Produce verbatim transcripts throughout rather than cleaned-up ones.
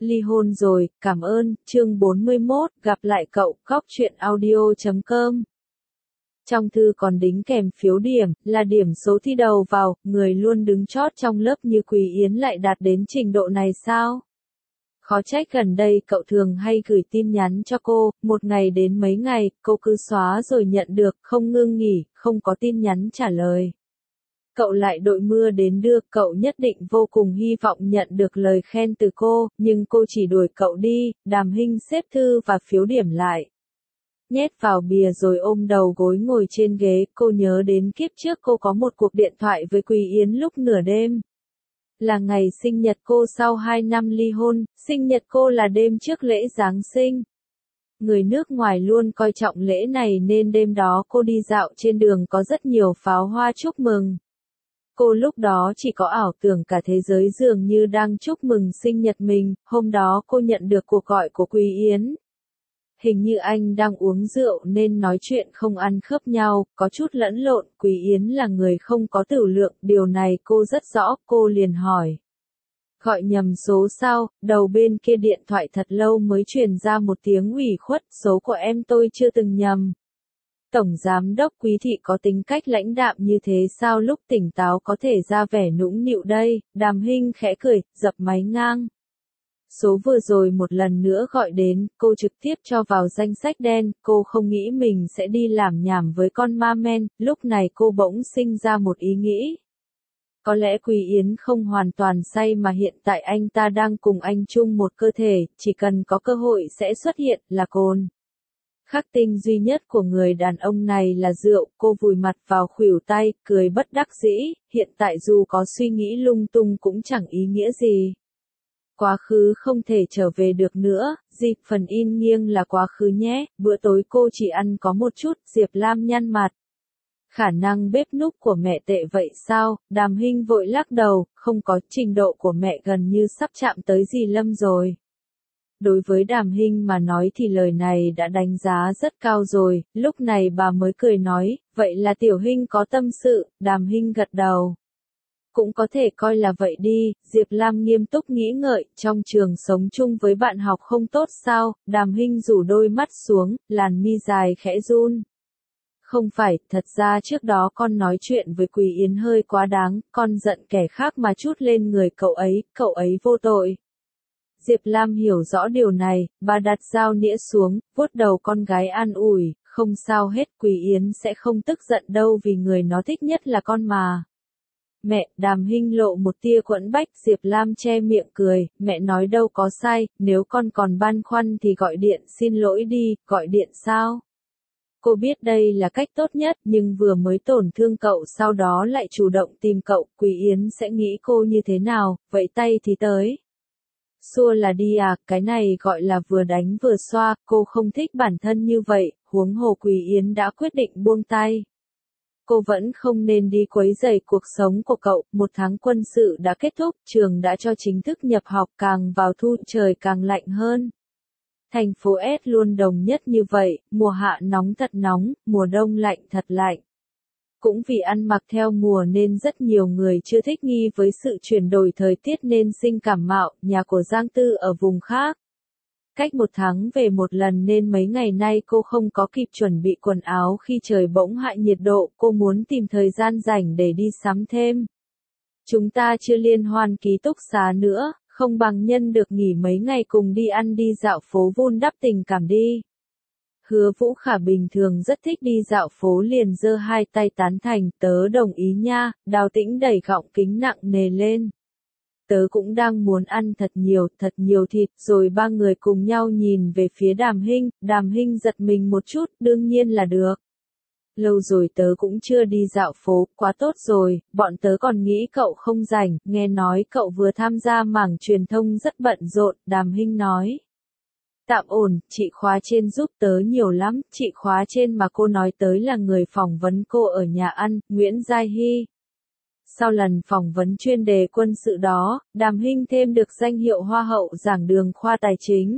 Ly hôn rồi, cảm ơn, chương bốn mươi mốt, gặp lại cậu, góc truyện audio chấm com. Trong thư còn đính kèm phiếu điểm, là điểm số thi đầu vào, người luôn đứng chót trong lớp như Quý Yến lại đạt đến trình độ này sao? Khó trách gần đây cậu thường hay gửi tin nhắn cho cô, một ngày đến mấy ngày, cô cứ xóa rồi nhận được, không ngưng nghỉ, không có tin nhắn trả lời. Cậu lại đội mưa đến đưa, cậu nhất định vô cùng hy vọng nhận được lời khen từ cô, nhưng cô chỉ đuổi cậu đi. Đàm Hinh xếp thư và phiếu điểm lại, nhét vào bìa rồi ôm đầu gối ngồi trên ghế. Cô nhớ đến kiếp trước cô có một cuộc điện thoại với Quý Yến lúc nửa đêm. Là ngày sinh nhật cô sau hai năm ly hôn, sinh nhật cô là đêm trước lễ Giáng sinh. Người nước ngoài luôn coi trọng lễ này nên đêm đó cô đi dạo trên đường có rất nhiều pháo hoa chúc mừng. Cô lúc đó chỉ có ảo tưởng cả thế giới dường như đang chúc mừng sinh nhật mình. Hôm đó cô nhận được cuộc gọi của Quý Yến. Hình như anh đang uống rượu nên nói chuyện không ăn khớp nhau, có chút lẫn lộn. Quý Yến là người không có tửu lượng, điều này cô rất rõ. Cô liền hỏi, gọi nhầm số sao? Đầu bên kia điện thoại thật lâu mới truyền ra một tiếng ủy khuất, số của em tôi chưa từng nhầm. Tổng giám đốc Quý thị có tính cách lãnh đạm như thế sao lúc tỉnh táo có thể ra vẻ nũng nịu đây? Đàm Hinh khẽ cười, dập máy ngang. Số vừa rồi một lần nữa gọi đến, cô trực tiếp cho vào danh sách đen. Cô không nghĩ mình sẽ đi làm nhảm với con ma men. Lúc này cô bỗng sinh ra một ý nghĩ. Có lẽ Quý Yến không hoàn toàn say mà hiện tại anh ta đang cùng anh chung một cơ thể, chỉ cần có cơ hội sẽ xuất hiện là cồn. Khắc tinh duy nhất của người đàn ông này là rượu. Cô vùi mặt vào khuỷu tay, cười bất đắc dĩ. Hiện tại dù có suy nghĩ lung tung cũng chẳng ý nghĩa gì. Quá khứ không thể trở về được nữa. Dịp phần in nghiêng là quá khứ nhé. Bữa tối cô chỉ ăn có một chút. Diệp Lam nhăn mặt. Khả năng bếp núc của mẹ tệ vậy sao? Đàm Hinh vội lắc đầu. Không có, trình độ của mẹ gần như sắp chạm tới dì Lâm rồi. Đối với Đàm Hinh mà nói thì lời này đã đánh giá rất cao rồi. Lúc này bà mới cười nói, vậy là Tiểu Hinh có tâm sự. Đàm Hinh gật đầu. Cũng có thể coi là vậy đi. Diệp Lam nghiêm túc nghĩ ngợi, trong trường sống chung với bạn học không tốt sao? Đàm Hinh rủ đôi mắt xuống, làn mi dài khẽ run. Không phải, thật ra trước đó con nói chuyện với Quý Yến hơi quá đáng, con giận kẻ khác mà trút lên người cậu ấy, cậu ấy vô tội. Diệp Lam hiểu rõ điều này, bà đặt dao nĩa xuống, vuốt đầu con gái an ủi, không sao hết, Quý Yến sẽ không tức giận đâu vì người nó thích nhất là con mà. Mẹ, Đàm Hinh lộ một tia quẫn bách. Diệp Lam che miệng cười, mẹ nói đâu có sai, nếu con còn băn khoăn thì gọi điện xin lỗi đi. Gọi điện sao? Cô biết đây là cách tốt nhất, nhưng vừa mới tổn thương cậu sau đó lại chủ động tìm cậu, Quý Yến sẽ nghĩ cô như thế nào? Vậy tay thì tới. Xua là đi à, cái này gọi là vừa đánh vừa xoa. Cô không thích bản thân như vậy, huống hồ Quý Yến đã quyết định buông tay. Cô vẫn không nên đi quấy rầy cuộc sống của cậu. Một tháng quân sự đã kết thúc, trường đã cho chính thức nhập học, càng vào thu trời càng lạnh hơn. Thành phố S luôn đồng nhất như vậy, mùa hạ nóng thật nóng, mùa đông lạnh thật lạnh. Cũng vì ăn mặc theo mùa nên rất nhiều người chưa thích nghi với sự chuyển đổi thời tiết nên sinh cảm mạo. Nhà của Giang Tư ở vùng khác. Cách một tháng về một lần nên mấy ngày nay cô không có kịp chuẩn bị quần áo khi trời bỗng hạ nhiệt độ. Cô muốn tìm thời gian rảnh để đi sắm thêm. Chúng ta chưa liên hoan ký túc xá nữa, không bằng nhân được nghỉ mấy ngày cùng đi ăn đi dạo phố vun đắp tình cảm đi. Hứa Vũ Khả bình thường rất thích đi dạo phố liền giơ hai tay tán thành, tớ đồng ý nha. Đào Tĩnh đẩy gọng kính nặng nề lên. Tớ cũng đang muốn ăn thật nhiều, thật nhiều thịt. Rồi ba người cùng nhau nhìn về phía Đàm Hinh. Đàm Hinh giật mình một chút, đương nhiên là được. Lâu rồi tớ cũng chưa đi dạo phố, quá tốt rồi, bọn tớ còn nghĩ cậu không rảnh, nghe nói cậu vừa tham gia mảng truyền thông rất bận rộn. Đàm Hinh nói. Tạm ổn, chị khóa trên giúp tớ nhiều lắm. Chị khóa trên mà cô nói tới là người phỏng vấn cô ở nhà ăn, Nguyễn Giai Hy. Sau lần phỏng vấn chuyên đề quân sự đó, Đàm Hinh thêm được danh hiệu Hoa hậu giảng đường khoa tài chính.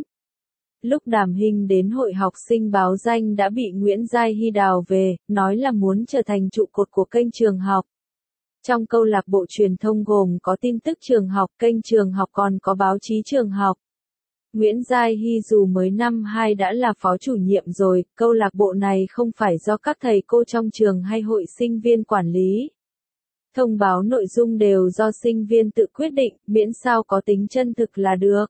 Lúc Đàm Hinh đến hội học sinh báo danh đã bị Nguyễn Giai Hy đào về, nói là muốn trở thành trụ cột của kênh trường học. Trong câu lạc bộ truyền thông gồm có tin tức trường học, kênh trường học còn có báo chí trường học. Nguyễn Giai Hy dù mới năm hai đã là phó chủ nhiệm rồi, câu lạc bộ này không phải do các thầy cô trong trường hay hội sinh viên quản lý. Thông báo nội dung đều do sinh viên tự quyết định, miễn sao có tính chân thực là được.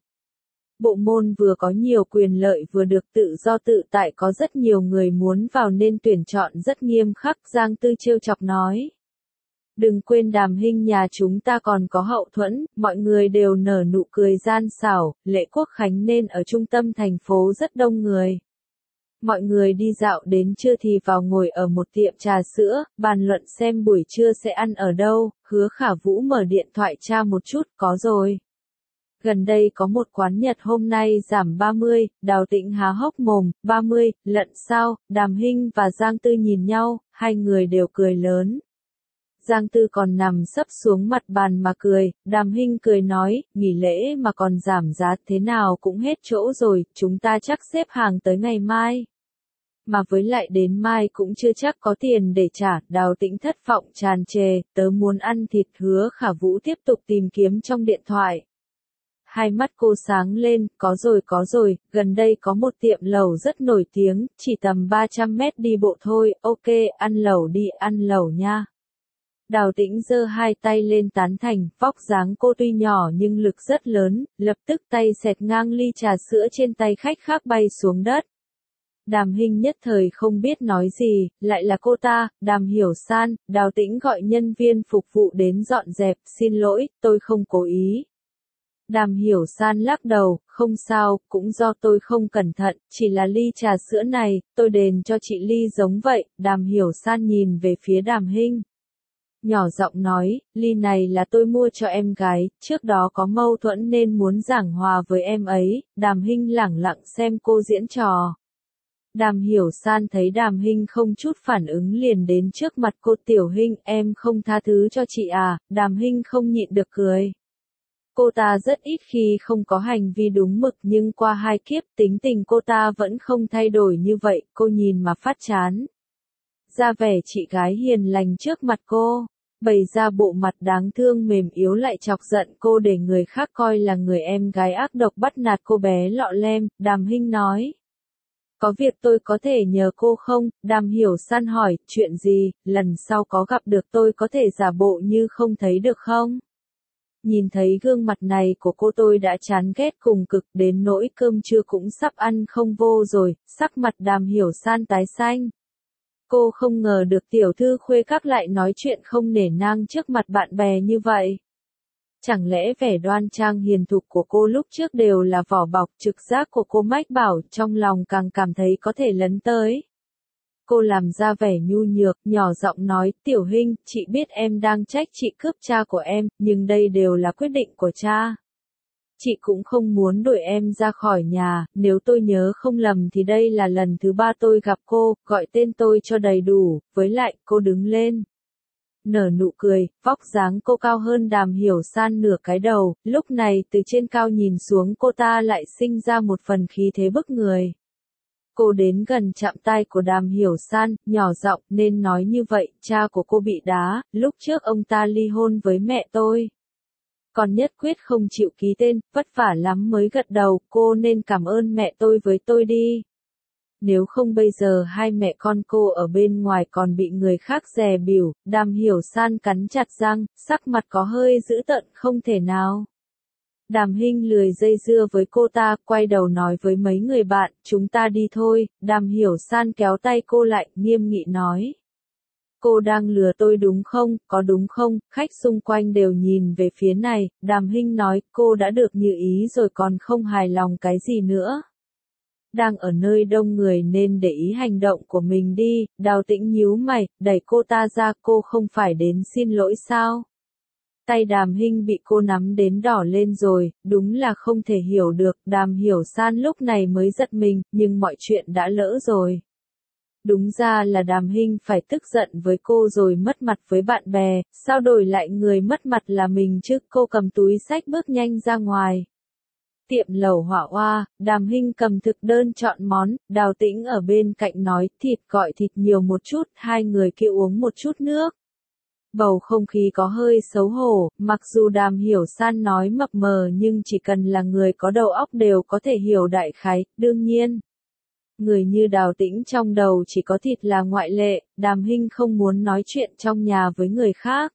Bộ môn vừa có nhiều quyền lợi vừa được tự do tự tại, có rất nhiều người muốn vào nên tuyển chọn rất nghiêm khắc, Giang Tư trêu chọc nói. Đừng quên Đàm Hinh nhà chúng ta còn có hậu thuẫn, mọi người đều nở nụ cười gian xảo, lễ quốc khánh nên ở trung tâm thành phố rất đông người. Mọi người đi dạo đến trưa thì vào ngồi ở một tiệm trà sữa, bàn luận xem buổi trưa sẽ ăn ở đâu, Hứa Khả Vũ mở điện thoại tra một chút, có rồi. Gần đây có một quán Nhật hôm nay giảm ba mươi, Đào Tĩnh há hốc mồm, ba mươi, lận sao, Đàm Hinh và Giang Tư nhìn nhau, hai người đều cười lớn. Giang Tư còn nằm sấp xuống mặt bàn mà cười, Đàm Hinh cười nói, nghỉ lễ mà còn giảm giá thế nào cũng hết chỗ rồi, chúng ta chắc xếp hàng tới ngày mai. Mà với lại đến mai cũng chưa chắc có tiền để trả, Đào Tĩnh thất vọng tràn trề, tớ muốn ăn thịt. Hứa Khả Vũ tiếp tục tìm kiếm trong điện thoại. Hai mắt cô sáng lên, có rồi có rồi, gần đây có một tiệm lẩu rất nổi tiếng, chỉ tầm ba trăm mét đi bộ thôi, ok, ăn lẩu đi, ăn lẩu nha. Đào Tĩnh giơ hai tay lên tán thành, vóc dáng cô tuy nhỏ nhưng lực rất lớn, lập tức tay xẹt ngang ly trà sữa trên tay khách khác bay xuống đất. Đàm Hinh nhất thời không biết nói gì, lại là cô ta, Đàm Hiểu San. Đào Tĩnh gọi nhân viên phục vụ đến dọn dẹp, xin lỗi, tôi không cố ý. Đàm Hiểu San lắc đầu, không sao, cũng do tôi không cẩn thận, chỉ là ly trà sữa này, tôi đền cho chị ly giống vậy. Đàm Hiểu San nhìn về phía Đàm Hinh. Nhỏ giọng nói, ly này là tôi mua cho em gái, trước đó có mâu thuẫn nên muốn giảng hòa với em ấy. Đàm Hinh lẳng lặng xem cô diễn trò. Đàm Hiểu San thấy Đàm Hinh không chút phản ứng liền đến trước mặt cô, Tiểu Hinh, em không tha thứ cho chị à. Đàm Hinh không nhịn được cười. Cô ta rất ít khi không có hành vi đúng mực nhưng qua hai kiếp tính tình cô ta vẫn không thay đổi như vậy, cô nhìn mà phát chán. Ra vẻ chị gái hiền lành trước mặt cô, bày ra bộ mặt đáng thương mềm yếu lại chọc giận cô để người khác coi là người em gái ác độc bắt nạt cô bé lọ lem. Đàm Hinh nói. Có việc tôi có thể nhờ cô không? Đàm Hiểu San hỏi, chuyện gì, lần sau có gặp được tôi có thể giả bộ như không thấy được không? Nhìn thấy gương mặt này của cô tôi đã chán ghét cùng cực đến nỗi cơm trưa cũng sắp ăn không vô rồi, sắc mặt Đàm Hiểu San tái xanh. Cô không ngờ được tiểu thư khuê các lại nói chuyện không nể nang trước mặt bạn bè như vậy. Chẳng lẽ vẻ đoan trang hiền thục của cô lúc trước đều là vỏ bọc, trực giác của cô mách bảo, trong lòng càng cảm thấy có thể lấn tới. Cô làm ra vẻ nhu nhược, nhỏ giọng nói, Tiểu Hinh, chị biết em đang trách chị cướp cha của em, nhưng đây đều là quyết định của cha. Chị cũng không muốn đuổi em ra khỏi nhà, nếu tôi nhớ không lầm thì đây là lần thứ ba tôi gặp cô, gọi tên tôi cho đầy đủ, với lại, cô đứng lên. Nở nụ cười, vóc dáng cô cao hơn Đàm Hiểu San nửa cái đầu, lúc này từ trên cao nhìn xuống cô ta lại sinh ra một phần khí thế bức người. Cô đến gần chạm tai của Đàm Hiểu San, nhỏ giọng, nên nói như vậy, cha của cô bị đá, lúc trước ông ta ly hôn với mẹ tôi. Còn nhất quyết không chịu ký tên, vất vả lắm mới gật đầu, cô nên cảm ơn mẹ tôi với tôi đi. Nếu không bây giờ hai mẹ con cô ở bên ngoài còn bị người khác dè bỉu. Đàm Hiểu San cắn chặt răng, sắc mặt có hơi dữ tợn, không thể nào. Đàm Hinh lười dây dưa với cô ta, quay đầu nói với mấy người bạn, chúng ta đi thôi. Đàm Hiểu San kéo tay cô lại, nghiêm nghị nói. Cô đang lừa tôi đúng không, có đúng không? Khách xung quanh đều nhìn về phía này. Đàm Hinh nói, cô đã được như ý rồi còn không hài lòng cái gì nữa. Đang ở nơi đông người nên để ý hành động của mình đi. Đào Tĩnh nhíu mày, đẩy cô ta ra, cô không phải đến xin lỗi sao? Tay Đàm Hinh bị cô nắm đến đỏ lên rồi, đúng là không thể hiểu được. Đàm Hiểu San lúc này mới giật mình, nhưng mọi chuyện đã lỡ rồi. Đúng ra là Đàm Hinh phải tức giận với cô rồi mất mặt với bạn bè, sao đổi lại người mất mặt là mình chứ? Cô cầm túi xách bước nhanh ra ngoài. Tiệm lẩu Họa Oa, Đàm Hinh cầm thực đơn chọn món, Đào Tĩnh ở bên cạnh nói, thịt gọi thịt nhiều một chút, hai người kia uống một chút nước. Bầu không khí có hơi xấu hổ, mặc dù Đàm Hiểu San nói mập mờ nhưng chỉ cần là người có đầu óc đều có thể hiểu đại khái, đương nhiên. Người như Đào Tĩnh trong đầu chỉ có thịt là ngoại lệ, Đàm Hinh không muốn nói chuyện trong nhà với người khác.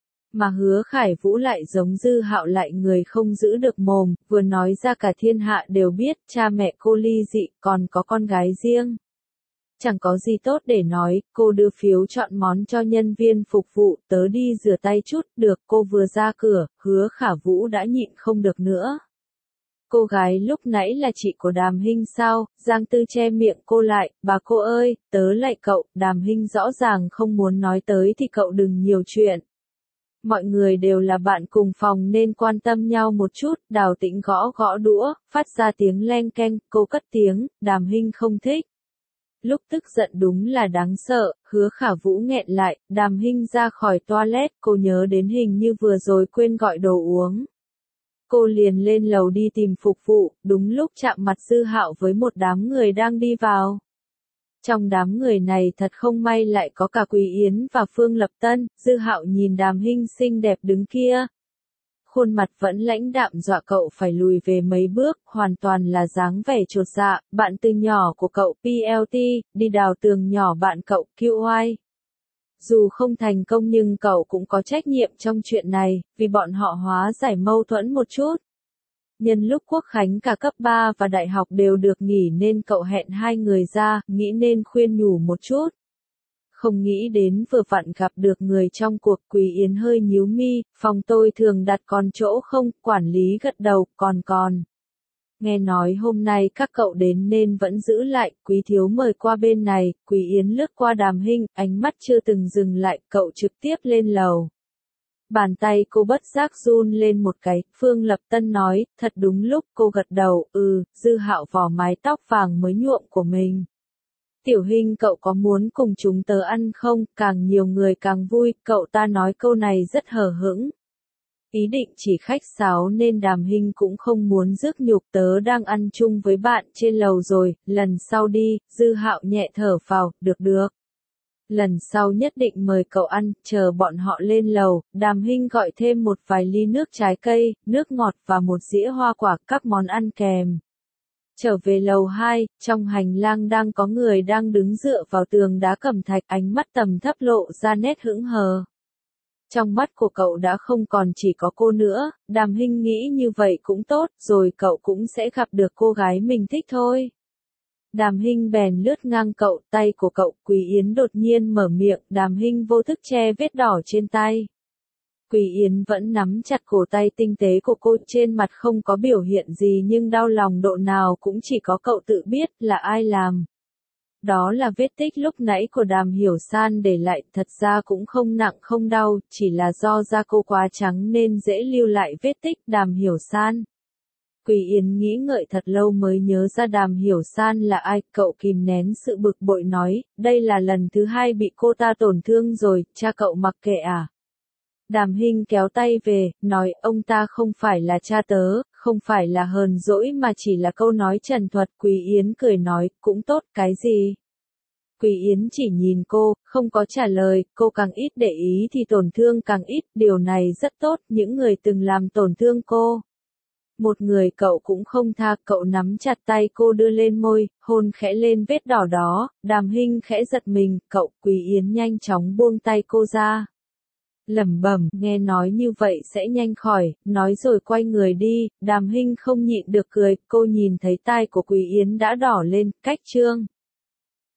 Mà Hứa Khải Vũ lại giống Dư Hạo lại người không giữ được mồm, vừa nói ra cả thiên hạ đều biết cha mẹ cô ly dị, còn có con gái riêng. Chẳng có gì tốt để nói, cô đưa phiếu chọn món cho nhân viên phục vụ, tớ đi rửa tay chút, được, cô vừa ra cửa, Hứa Khả Vũ đã nhịn không được nữa. Cô gái lúc nãy là chị của Đàm Hinh sao? Giang Tư che miệng cô lại, bà cô ơi, tớ lại cậu, Đàm Hinh rõ ràng không muốn nói tới thì cậu đừng nhiều chuyện. Mọi người đều là bạn cùng phòng nên quan tâm nhau một chút, Đào Tĩnh gõ gõ đũa, phát ra tiếng leng keng, cô cất tiếng, Đàm Hinh không thích. Lúc tức giận đúng là đáng sợ, Hứa Khả Vũ nghẹn lại, Đàm Hinh ra khỏi toilet, cô nhớ đến hình như vừa rồi quên gọi đồ uống. Cô liền lên lầu đi tìm phục vụ, đúng lúc chạm mặt Dư Hạo với một đám người đang đi vào. Trong đám người này thật không may lại có cả Quý Yến và Phương Lập Tân, Dư Hạo nhìn Đàm Hinh xinh đẹp đứng kia. Khuôn mặt vẫn lãnh đạm dọa cậu phải lùi về mấy bước, hoàn toàn là dáng vẻ chột dạ, bạn từ nhỏ của cậu pê lờ tê, đi đào tường nhỏ bạn cậu quy i. Dù không thành công nhưng cậu cũng có trách nhiệm trong chuyện này, vì bọn họ hóa giải mâu thuẫn một chút. Nhân lúc Quốc Khánh cả cấp ba và đại học đều được nghỉ nên cậu hẹn hai người ra, nghĩ nên khuyên nhủ một chút. Không nghĩ đến vừa vặn gặp được người trong cuộc. Quý Yến hơi nhíu mi, phòng tôi thường đặt còn chỗ không, quản lý gật đầu, còn còn. Nghe nói hôm nay các cậu đến nên vẫn giữ lại, Quý thiếu mời qua bên này, Quý Yến lướt qua Đàm Hinh, ánh mắt chưa từng dừng lại, cậu trực tiếp lên lầu. Bàn tay cô bất giác run lên một cái, Phương Lập Tân nói, thật đúng lúc, cô gật đầu, ừ, Dư Hạo vò mái tóc vàng mới nhuộm của mình. Tiểu Hinh cậu có muốn cùng chúng tớ ăn không, càng nhiều người càng vui, cậu ta nói câu này rất hờ hững. Ý định chỉ khách sáo nên Đàm Hinh cũng không muốn rước nhục, tớ đang ăn chung với bạn trên lầu rồi, lần sau đi, Dư Hạo nhẹ thở phào, được được. Lần sau nhất định mời cậu ăn, chờ bọn họ lên lầu, Đàm Hinh gọi thêm một vài ly nước trái cây, nước ngọt và một dĩa hoa quả, các món ăn kèm. Trở về lầu hai, trong hành lang đang có người đang đứng dựa vào tường đá cẩm thạch, ánh mắt tầm thấp lộ ra nét hững hờ. Trong mắt của cậu đã không còn chỉ có cô nữa, Đàm Hinh nghĩ như vậy cũng tốt, rồi cậu cũng sẽ gặp được cô gái mình thích thôi. Đàm Hinh bèn lướt ngang cậu, tay của cậu, Quý Yến đột nhiên mở miệng, Đàm Hinh vô thức che vết đỏ trên tay. Quý Yến vẫn nắm chặt cổ tay tinh tế của cô, trên mặt không có biểu hiện gì nhưng đau lòng độ nào cũng chỉ có cậu tự biết là ai làm. Đó là vết tích lúc nãy của Đàm Hiểu San để lại, thật ra cũng không nặng không đau, chỉ là do da cô quá trắng nên dễ lưu lại vết tích. Đàm Hiểu San. Quý Yến nghĩ ngợi thật lâu mới nhớ ra Đàm Hiểu San là ai, cậu kìm nén sự bực bội nói, đây là lần thứ hai bị cô ta tổn thương rồi, cha cậu mặc kệ à. Đàm Hinh kéo tay về, nói, ông ta không phải là cha tớ, không phải là hờn dỗi mà chỉ là câu nói trần thuật. Quý Yến cười nói, cũng tốt, cái gì? Quý Yến chỉ nhìn cô, không có trả lời, cô càng ít để ý thì tổn thương càng ít, điều này rất tốt, những người từng làm tổn thương cô. Một người cậu cũng không tha, cậu nắm chặt tay cô đưa lên môi, hôn khẽ lên vết đỏ đó, Đàm Hinh khẽ giật mình, cậu, Quý Yến nhanh chóng buông tay cô ra. Lẩm bẩm, nghe nói như vậy sẽ nhanh khỏi, nói rồi quay người đi, Đàm Hinh không nhịn được cười, cô nhìn thấy tai của Quý Yến đã đỏ lên, cách chương.